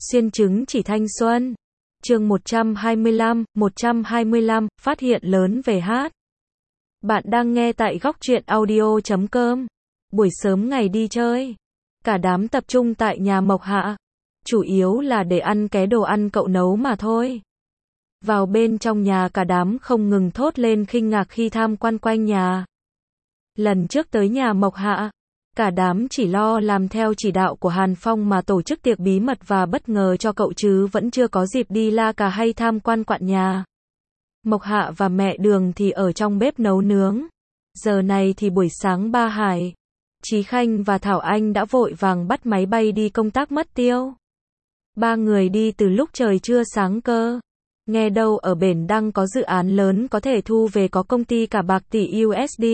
Xuyên chứng chỉ thanh xuân. Chương 125, phát hiện lớn về hát. Bạn đang nghe tại góc truyện audio.com. Buổi sớm ngày đi chơi, cả đám tập trung tại nhà Mộc Hạ. Chủ yếu là để ăn ké đồ ăn cậu nấu mà thôi. Vào bên trong nhà cả đám không ngừng thốt lên kinh ngạc khi tham quan quanh nhà. Lần trước tới nhà Mộc Hạ, cả đám chỉ lo làm theo chỉ đạo của Hàn Phong mà tổ chức tiệc bí mật và bất ngờ cho cậu chứ vẫn chưa có dịp đi la cà hay tham quan quạn nhà. Mộc Hạ và mẹ Đường thì ở trong bếp nấu nướng. Giờ này thì buổi sáng ba Hải, Chí Khanh và Thảo Anh đã vội vàng bắt máy bay đi công tác mất tiêu. Ba người đi từ lúc trời chưa sáng cơ. Nghe đâu ở bển đang có dự án lớn có thể thu về có công ty cả bạc tỷ USD.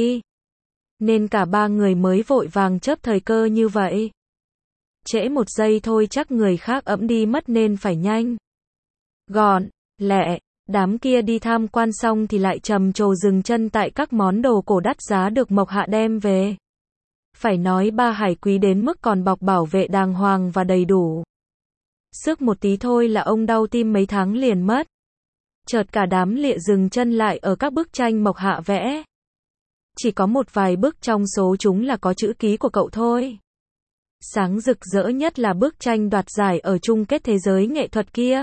Nên cả ba người mới vội vàng chớp thời cơ như vậy. Trễ một giây thôi chắc người khác ẵm đi mất nên phải nhanh gọn, lẹ. Đám kia đi tham quan xong thì lại trầm trồ dừng chân tại các món đồ cổ đắt giá được Mộc Hạ đem về. Phải nói ba Hải quý đến mức còn bọc bảo vệ đàng hoàng và đầy đủ. Xước một tí thôi là ông đau tim mấy tháng liền mất. Chợt cả đám lịa dừng chân lại ở các bức tranh Mộc Hạ vẽ. Chỉ có một vài bức trong số chúng là có chữ ký của cậu thôi. Sáng rực rỡ nhất là bức tranh đoạt giải ở chung kết thế giới nghệ thuật kia.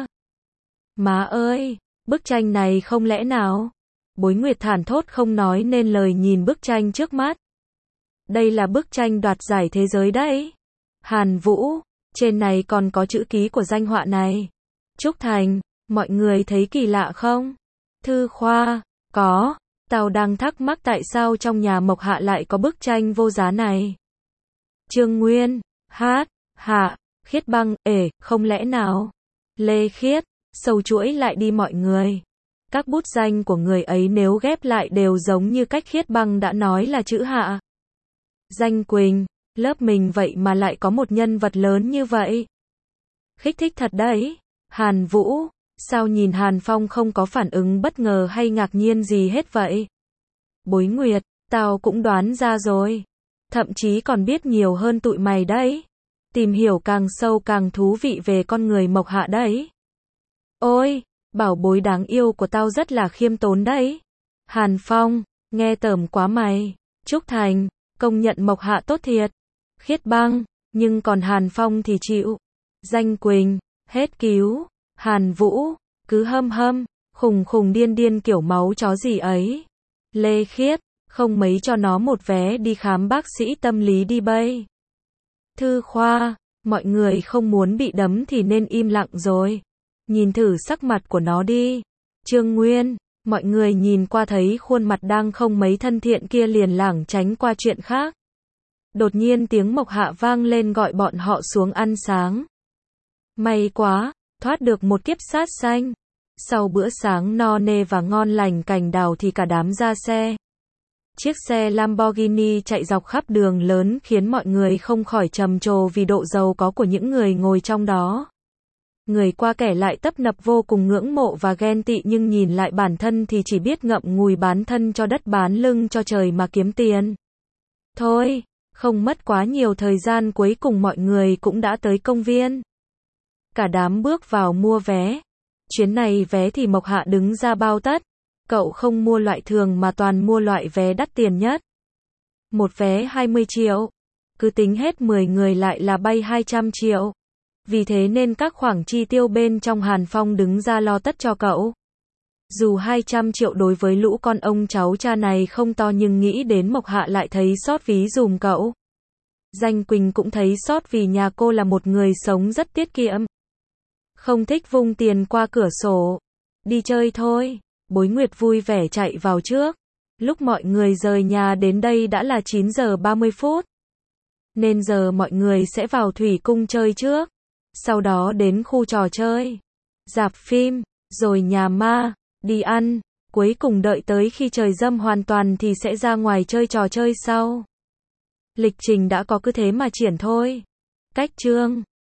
Má ơi, bức tranh này không lẽ nào? Bối Nguyệt thản thốt không nói nên lời nhìn bức tranh trước mắt. Đây là bức tranh đoạt giải thế giới đấy. Hàn Vũ, trên này còn có chữ ký của danh họa này. Trúc Thành, mọi người thấy kỳ lạ không? Thư Khoa, có. Tao đang thắc mắc tại sao trong nhà Mộc Hạ lại có bức tranh vô giá này. Trương Nguyên, hát, Hạ, Khiết Băng, không lẽ nào? Lê Khiết, sâu chuỗi lại đi mọi người. Các bút danh của người ấy nếu ghép lại đều giống như cách Khiết Băng đã nói là chữ Hạ. Danh Quỳnh, lớp mình vậy mà lại có một nhân vật lớn như vậy. Khích thích thật đấy. Hàn Vũ, sao nhìn Hàn Phong không có phản ứng bất ngờ hay ngạc nhiên gì hết vậy? Bối Nguyệt, tao cũng đoán ra rồi. Thậm chí còn biết nhiều hơn tụi mày đấy. Tìm hiểu càng sâu càng thú vị về con người Mộc Hạ đấy. Ôi, bảo bối đáng yêu của tao rất là khiêm tốn đấy. Hàn Phong, nghe tởm quá mày. Trúc Thành, công nhận Mộc Hạ tốt thiệt. Khiết Băng, nhưng còn Hàn Phong thì chịu. Danh Quỳnh, hết cứu. Hàn Vũ, cứ hâm, khùng điên điên kiểu máu chó gì ấy. Lê Khiết, không mấy cho nó một vé đi khám bác sĩ tâm lý đi bây. Thư Khoa, mọi người không muốn bị đấm thì nên im lặng rồi. Nhìn thử sắc mặt của nó đi. Trương Nguyên, mọi người nhìn qua thấy khuôn mặt đang không mấy thân thiện kia liền lảng tránh qua chuyện khác. Đột nhiên tiếng Mộc Hạ vang lên gọi bọn họ xuống ăn sáng. May quá, thoát được một kiếp sát sanh. Sau bữa sáng no nê và ngon lành cành đào thì cả đám ra xe. Chiếc xe Lamborghini chạy dọc khắp đường lớn khiến mọi người không khỏi trầm trồ vì độ giàu có của những người ngồi trong đó. Người qua kẻ lại tấp nập vô cùng ngưỡng mộ và ghen tị nhưng nhìn lại bản thân thì chỉ biết ngậm ngùi bán thân cho đất bán lưng cho trời mà kiếm tiền. Thôi, không mất quá nhiều thời gian cuối cùng mọi người cũng đã tới công viên. Cả đám bước vào mua vé. Chuyến này vé thì Mộc Hạ đứng ra bao tất. Cậu không mua loại thường mà toàn mua loại vé đắt tiền nhất. Một vé 20 triệu. Cứ tính hết 10 người lại là bay 200 triệu. Vì thế nên các khoản chi tiêu bên trong Hàn Phong đứng ra lo tất cho cậu. Dù 200 triệu đối với lũ con ông cháu cha này không to nhưng nghĩ đến Mộc Hạ lại thấy xót ví dùm cậu. Danh Quỳnh cũng thấy xót vì nhà cô là một người sống rất tiết kiệm. Không thích vung tiền qua cửa sổ. Đi chơi thôi. Bối Nguyệt vui vẻ chạy vào trước. Lúc mọi người rời nhà đến đây đã là 9 giờ 30 phút. Nên giờ mọi người sẽ vào thủy cung chơi trước. Sau đó đến khu trò chơi, rạp phim, rồi nhà ma, đi ăn. Cuối cùng đợi tới khi trời râm hoàn toàn thì sẽ ra ngoài chơi trò chơi sau. Lịch trình đã có cứ thế mà triển thôi. Cách chương